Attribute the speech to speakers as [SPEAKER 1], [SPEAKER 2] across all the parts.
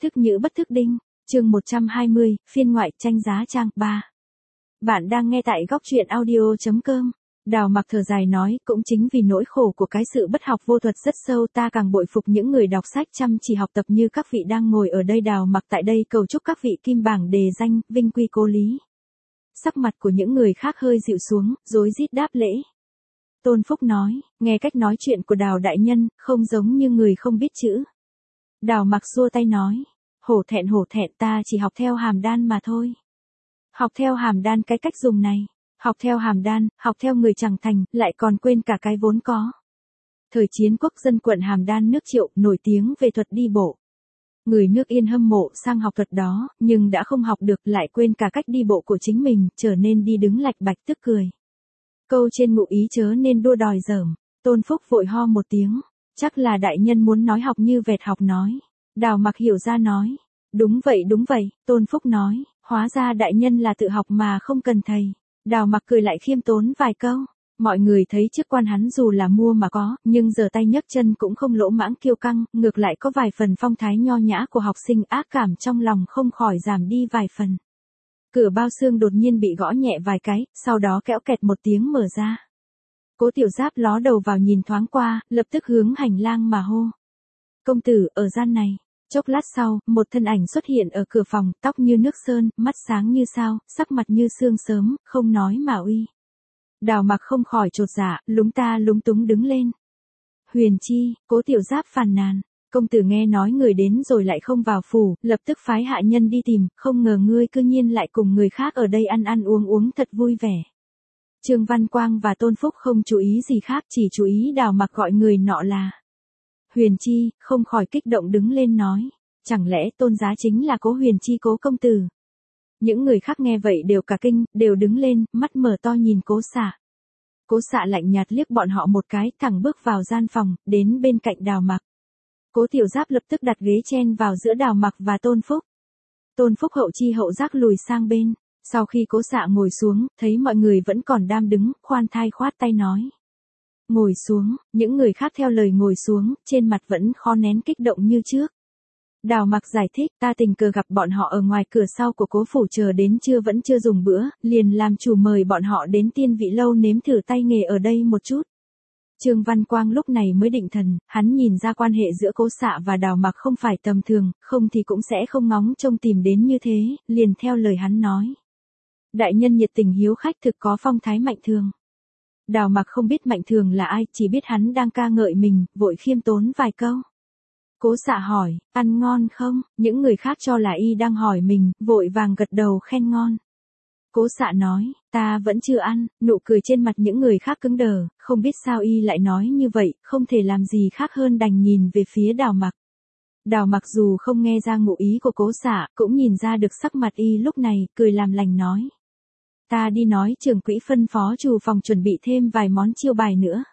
[SPEAKER 1] Thức nhữ bất thức đinh, chương 120, phiên ngoại tranh giá trang 3. Bạn đang nghe tại góc truyện audio.com. Đào Mặc thở dài nói, cũng chính vì nỗi khổ của cái sự bất học vô thuật rất sâu, ta càng bội phục những người đọc sách chăm chỉ học tập như các vị đang ngồi ở đây. Đào Mặc tại đây cầu chúc các vị kim bảng đề danh, vinh quy cố lý. Sắc mặt của những người khác hơi dịu xuống, rối rít đáp lễ. Tôn Phúc nói, nghe cách nói chuyện của Đào đại nhân, không giống như người không biết chữ. Đào Mặc xua tay nói, hổ thẹn, ta chỉ học theo Hàm Đan mà thôi. Học theo Hàm Đan, cái cách dùng này, học theo Hàm Đan, học theo người chẳng thành, lại còn quên cả cái vốn có. Thời chiến quốc dân quận Hàm Đan nước Triệu nổi tiếng về thuật đi bộ. Người nước Yên hâm mộ sang học thuật đó, nhưng đã không học được, lại quên cả cách đi bộ của chính mình, trở nên đi đứng lạch bạch tức cười. Câu trên ngụ ý chớ nên đua đòi dởm. Tôn Phúc vội ho một tiếng, chắc là đại nhân muốn nói học như vẹt học nói. Đào Mặc hiểu ra nói, đúng vậy, Tôn Phúc nói, hóa ra đại nhân là tự học mà không cần thầy. Đào Mặc cười lại khiêm tốn vài câu, mọi người thấy chức quan hắn dù là mua mà có, nhưng giờ tay nhấc chân cũng không lỗ mãng kiêu căng, ngược lại có vài phần phong thái nho nhã của học sinh, ác cảm trong lòng không khỏi giảm đi vài phần. Cửa bao xương đột nhiên bị gõ nhẹ vài cái, sau đó kẽo kẹt một tiếng mở ra. Cố Tiểu Giáp ló đầu vào nhìn thoáng qua, lập tức hướng hành lang mà hô. Công tử, ở gian này. Chốc lát sau, một thân ảnh xuất hiện ở cửa phòng, tóc như nước sơn, mắt sáng như sao, sắc mặt như sương sớm, không nói mà uy. Đào Mặc không khỏi chột dạ, lúng ta lúng túng đứng lên. Huyền Chi, Cố Tiểu Giáp phàn nàn. Công tử nghe nói người đến rồi lại không vào phủ, lập tức phái hạ nhân đi tìm, không ngờ ngươi cư nhiên lại cùng người khác ở đây ăn uống thật vui vẻ. Trương Văn Quang và Tôn Phúc không chú ý gì khác, chỉ chú ý Đào Mặc gọi người nọ là Huyền Chi, không khỏi kích động đứng lên nói, chẳng lẽ Tôn giá chính là Cố Huyền Chi Cố công tử. Những người khác nghe vậy đều cả kinh, đều đứng lên, mắt mở to nhìn Cố Xạ. Cố Xạ lạnh nhạt liếc bọn họ một cái, thẳng bước vào gian phòng, đến bên cạnh Đào Mặc. Cố Tiểu Giáp lập tức đặt ghế chen vào giữa Đào Mặc và Tôn Phúc. Tôn Phúc hậu chi hậu giác lùi sang bên, sau khi Cố Xạ ngồi xuống, thấy mọi người vẫn còn đang đứng, khoan thai khoát tay nói. Ngồi xuống, những người khác theo lời ngồi xuống, trên mặt vẫn khó nén kích động như trước. Đào Mặc giải thích, ta tình cờ gặp bọn họ ở ngoài cửa sau của Cố phủ, chờ đến trưa vẫn chưa dùng bữa, liền làm chủ mời bọn họ đến Tiên Vị lâu nếm thử tay nghề ở đây một chút. Trương Văn Quang lúc này mới định thần, hắn nhìn ra quan hệ giữa Cố Xạ và Đào Mặc không phải tầm thường, không thì cũng sẽ không ngóng trông tìm đến như thế, liền theo lời hắn nói. Đại nhân nhiệt tình hiếu khách, thực có phong thái Mạnh Thường. Đào Mặc không biết Mạnh Thường là ai, chỉ biết hắn đang ca ngợi mình, vội khiêm tốn vài câu. Cố Xạ hỏi, ăn ngon không? Những người khác cho là y đang hỏi mình, vội vàng gật đầu khen ngon. Cố Xạ nói, ta vẫn chưa ăn, nụ cười trên mặt những người khác cứng đờ, không biết sao y lại nói như vậy, không thể làm gì khác hơn đành nhìn về phía Đào Mặc. Đào Mặc dù không nghe ra ngụ ý của Cố Xạ, cũng nhìn ra được sắc mặt y lúc này, cười làm lành nói. Ta đi nói trưởng quỹ phân phó chủ phòng chuẩn bị thêm vài món chiêu bài nữa.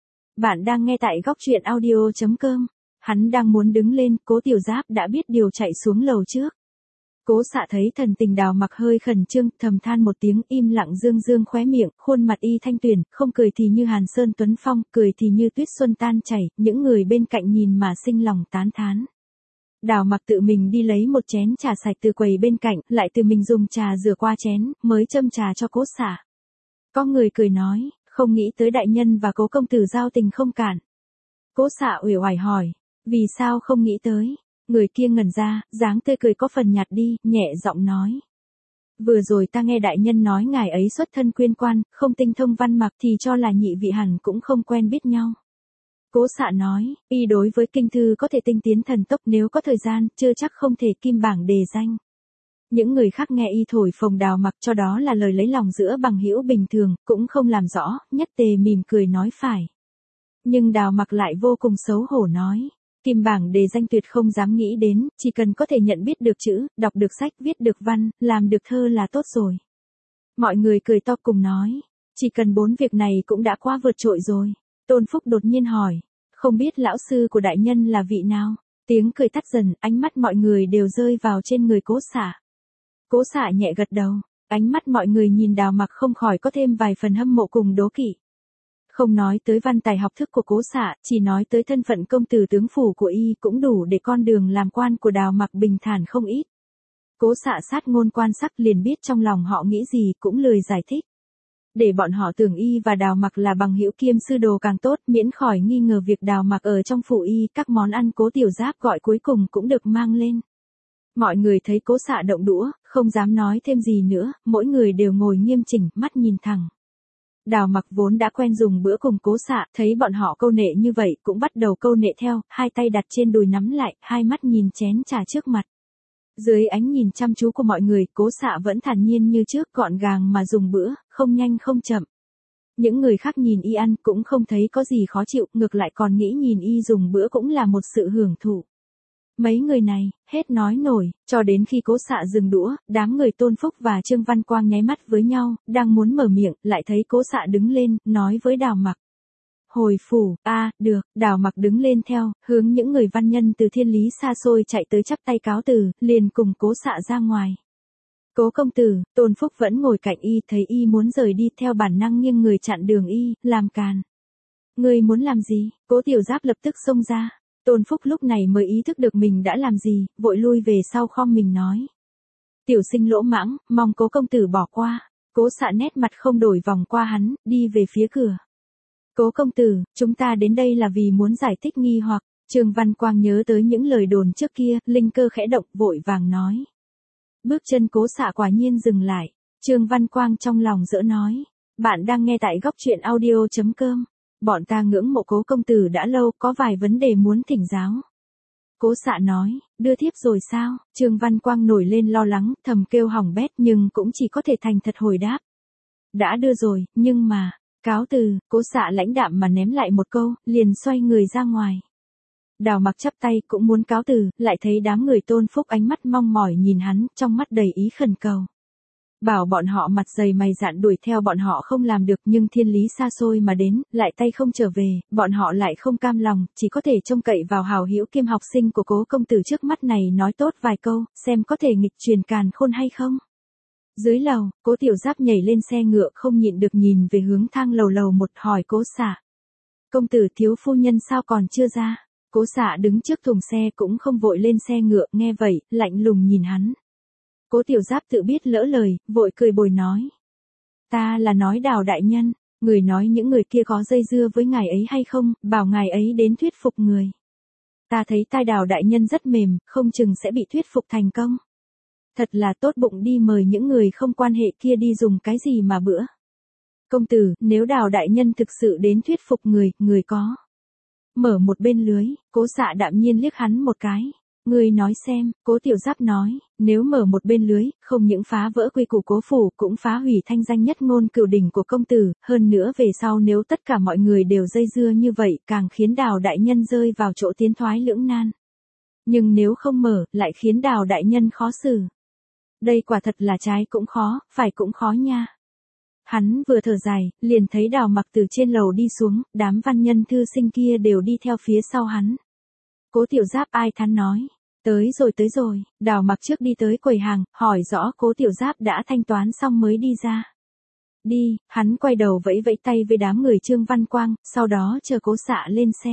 [SPEAKER 1] Bạn đang nghe tại góc truyện audio.com. Hắn đang muốn đứng lên, Cố Tiểu Giáp đã biết điều chạy xuống lầu trước. Cố Xạ thấy thần tình Đào Mặc hơi khẩn trương, thầm than một tiếng, im lặng dương khóe miệng, khuôn mặt y thanh tuyền, không cười thì như Hàn Sơn Tuấn Phong, cười thì như tuyết xuân tan chảy, những người bên cạnh nhìn mà sinh lòng tán thán. Đào Mặc tự mình đi lấy một chén trà sạch từ quầy bên cạnh, lại tự mình dùng trà rửa qua chén, mới châm trà cho Cố Xạ. Có người cười nói, không nghĩ tới đại nhân và Cố công tử giao tình không cạn. Cố Xạ uể oải hỏi, vì sao không nghĩ tới? Người kia ngẩn ra, dáng tươi cười có phần nhạt đi, nhẹ giọng nói. Vừa rồi ta nghe đại nhân nói ngài ấy xuất thân quyên quan, không tinh thông văn mặc thì cho là nhị vị hẳn cũng không quen biết nhau. Cố Xạ nói, y đối với kinh thư có thể tinh tiến thần tốc, nếu có thời gian, chưa chắc không thể kim bảng đề danh. Những người khác nghe y thổi phồng Đào Mặc cho đó là lời lấy lòng giữa bằng hữu bình thường, cũng không làm rõ, nhất tề mỉm cười nói phải. Nhưng Đào Mặc lại vô cùng xấu hổ nói. Kim bảng đề danh tuyệt không dám nghĩ đến, chỉ cần có thể nhận biết được chữ, đọc được sách, viết được văn, làm được thơ là tốt rồi. Mọi người cười to cùng nói, chỉ cần 4 việc này cũng đã quá vượt trội rồi. Tôn Phúc đột nhiên hỏi, không biết lão sư của đại nhân là vị nào? Tiếng cười tắt dần, ánh mắt mọi người đều rơi vào trên người Cố Xạ. Cố Xạ nhẹ gật đầu, ánh mắt mọi người nhìn Đào Mặc không khỏi có thêm vài phần hâm mộ cùng đố kỵ. Không nói tới văn tài học thức của Cố Xạ, chỉ nói tới thân phận công tử tướng phủ của y cũng đủ để con đường làm quan của Đào Mặc bình thản không ít. Cố Xạ sát ngôn quan sát liền biết trong lòng họ nghĩ gì, cũng lười giải thích. Để bọn họ tưởng y và Đào Mặc là bằng hữu kiêm sư đồ càng tốt, miễn khỏi nghi ngờ việc Đào Mặc ở trong phủ y. Các món ăn Cố Tiểu Giáp gọi cuối cùng cũng được mang lên. Mọi người thấy Cố Xạ động đũa, không dám nói thêm gì nữa, mỗi người đều ngồi nghiêm chỉnh, mắt nhìn thẳng. Đào Mặc vốn đã quen dùng bữa cùng Cố Xạ, thấy bọn họ câu nệ như vậy cũng bắt đầu câu nệ theo, hai tay đặt trên đùi nắm lại, hai mắt nhìn chén trà trước mặt. Dưới ánh nhìn chăm chú của mọi người, Cố Xạ vẫn thản nhiên như trước, gọn gàng mà dùng bữa, không nhanh không chậm. Những người khác nhìn y ăn cũng không thấy có gì khó chịu, ngược lại còn nghĩ nhìn y dùng bữa cũng là một sự hưởng thụ. Mấy người này, hết nói nổi, cho đến khi Cố Xạ dừng đũa, đám người Tôn Phúc và Trương Văn Quang nháy mắt với nhau, đang muốn mở miệng, lại thấy Cố Xạ đứng lên, nói với Đào Mặc. Hồi phủ, được, Đào Mặc đứng lên theo, hướng những người văn nhân từ thiên lý xa xôi chạy tới chắp tay cáo từ, liền cùng Cố Xạ ra ngoài. Cố công tử, Tôn Phúc vẫn ngồi cạnh y, thấy y muốn rời đi theo bản năng nghiêng người chặn đường y, làm càn. Ngươi muốn làm gì? Cố Tiểu Giáp lập tức xông ra. Tôn Phúc lúc này mới ý thức được mình đã làm gì, vội lui về sau khom mình nói. Tiểu sinh lỗ mãng, mong Cố công tử bỏ qua. Cố Xạ nét mặt không đổi vòng qua hắn, đi về phía cửa. Cố công tử, chúng ta đến đây là vì muốn giải thích nghi hoặc. Trương Văn Quang nhớ tới những lời đồn trước kia, linh cơ khẽ động, vội vàng nói. Bước chân Cố Xạ quả nhiên dừng lại. Trương Văn Quang trong lòng dỡ nói. Bạn đang nghe tại góc truyện audio.com. Bọn ta ngưỡng mộ Cố công tử đã lâu, có vài vấn đề muốn thỉnh giáo. Cố Xạ nói, đưa thiếp rồi sao? Trương Văn Quang nổi lên lo lắng, thầm kêu hỏng bét nhưng cũng chỉ có thể thành thật hồi đáp. Đã đưa rồi, nhưng mà, cáo từ, Cố Xạ lãnh đạm mà ném lại một câu, liền xoay người ra ngoài. Đào Mặc chắp tay cũng muốn cáo từ, lại thấy đám người Tôn Phúc ánh mắt mong mỏi nhìn hắn, trong mắt đầy ý khẩn cầu. Bảo bọn họ mặt dày mày dạn đuổi theo bọn họ không làm được, nhưng thiên lý xa xôi mà đến, lại tay không trở về, bọn họ lại không cam lòng, chỉ có thể trông cậy vào hào hữu kiêm học sinh của Cố công tử trước mắt này nói tốt vài câu, xem có thể nghịch truyền càn khôn hay không. Dưới lầu, Cố Tiểu Giáp nhảy lên xe ngựa không nhịn được nhìn về hướng thang lầu một, hỏi Cố Xạ. Công tử thiếu phu nhân sao còn chưa ra? Cố Xạ đứng trước thùng xe cũng không vội lên xe ngựa, nghe vậy, lạnh lùng nhìn hắn. Cố Tiểu Giáp tự biết lỡ lời, vội cười bồi nói. Ta là nói Đào đại nhân, người nói những người kia có dây dưa với ngài ấy hay không, bảo ngài ấy đến thuyết phục người. Ta thấy tai Đào đại nhân rất mềm, không chừng sẽ bị thuyết phục thành công. Thật là tốt bụng đi mời những người không quan hệ kia đi dùng cái gì mà bữa. Công tử, nếu Đào đại nhân thực sự đến thuyết phục người có. Mở một bên lưới, Cố Xạ đạm nhiên liếc hắn một cái. Ngươi nói xem, Cố Tiểu Giáp nói, nếu mở một bên lưới, không những phá vỡ quy củ Cố phủ, cũng phá hủy thanh danh nhất ngôn cửu đỉnh của công tử, hơn nữa về sau nếu tất cả mọi người đều dây dưa như vậy, càng khiến Đào đại nhân rơi vào chỗ tiến thoái lưỡng nan. Nhưng nếu không mở, lại khiến Đào đại nhân khó xử. Đây quả thật là trái cũng khó, phải cũng khó nha. Hắn vừa thở dài, liền thấy Đào Mặc từ trên lầu đi xuống, đám văn nhân thư sinh kia đều đi theo phía sau hắn. Cố Tiểu Giáp ai thán nói. Tới rồi, Đào Mặc trước đi tới quầy hàng, hỏi rõ Cố Tiểu Giáp đã thanh toán xong mới đi ra. Đi, hắn quay đầu vẫy vẫy tay với đám người Trương Văn Quang, sau đó chờ Cố Xạ lên xe.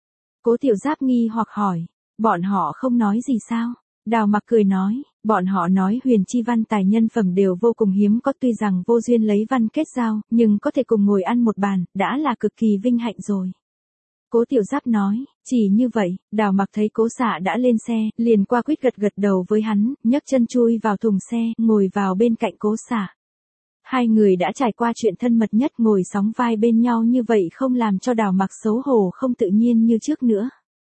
[SPEAKER 1] Cố Tiểu Giáp nghi hoặc hỏi, bọn họ không nói gì sao? Đào Mặc cười nói, bọn họ nói huyền chi văn tài nhân phẩm đều vô cùng hiếm có, tuy rằng vô duyên lấy văn kết giao, nhưng có thể cùng ngồi ăn một bàn, đã là cực kỳ vinh hạnh rồi. Cố Tiểu Giáp nói, chỉ như vậy. Đào Mặc thấy Cố Xạ đã lên xe, liền qua quýt gật đầu với hắn, nhấc chân chui vào thùng xe, ngồi vào bên cạnh Cố Xạ. Hai người đã trải qua chuyện thân mật nhất, ngồi sóng vai bên nhau như vậy không làm cho Đào Mặc xấu hổ không tự nhiên như trước nữa.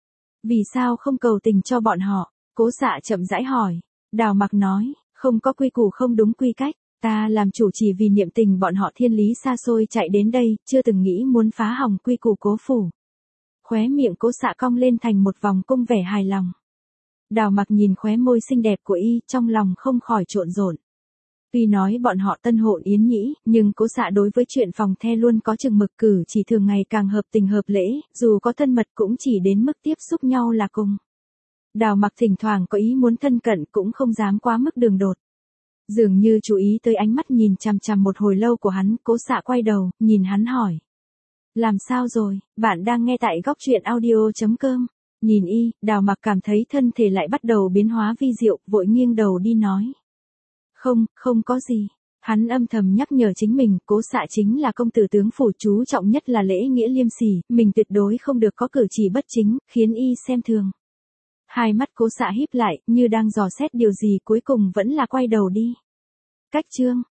[SPEAKER 1] Vì sao không cầu tình cho bọn họ? Cố Xạ chậm rãi hỏi. Đào Mặc nói, không có quy củ không đúng quy cách, ta làm chủ chỉ vì niệm tình bọn họ thiên lý xa xôi chạy đến đây, chưa từng nghĩ muốn phá hỏng quy củ Cố phủ. Khóe miệng Cố Xạ cong lên thành một vòng cung vẻ hài lòng. Đào Mặc nhìn khóe môi xinh đẹp của y, trong lòng không khỏi trộn rộn. Tuy nói bọn họ tân hôn yến nhĩ, nhưng Cố Xạ đối với chuyện phòng the luôn có chừng mực, cử chỉ thường ngày càng hợp tình hợp lễ, dù có thân mật cũng chỉ đến mức tiếp xúc nhau là cùng. Đào Mặc thỉnh thoảng có ý muốn thân cận cũng không dám quá mức đường đột. Dường như chú ý tới ánh mắt nhìn chằm chằm một hồi lâu của hắn, Cố Xạ quay đầu, nhìn hắn hỏi. Làm sao rồi, bạn đang nghe tại góc truyện audio.com. Nhìn y, Đào Mặc cảm thấy thân thể lại bắt đầu biến hóa vi diệu, vội nghiêng đầu đi nói. Không có gì. Hắn âm thầm nhắc nhở chính mình, Cố Xạ chính là công tử tướng phủ, chú trọng nhất là lễ nghĩa liêm sỉ, mình tuyệt đối không được có cử chỉ bất chính, khiến y xem thường. Hai mắt Cố Xạ híp lại, như đang dò xét điều gì, cuối cùng vẫn là quay đầu đi. Cách chương,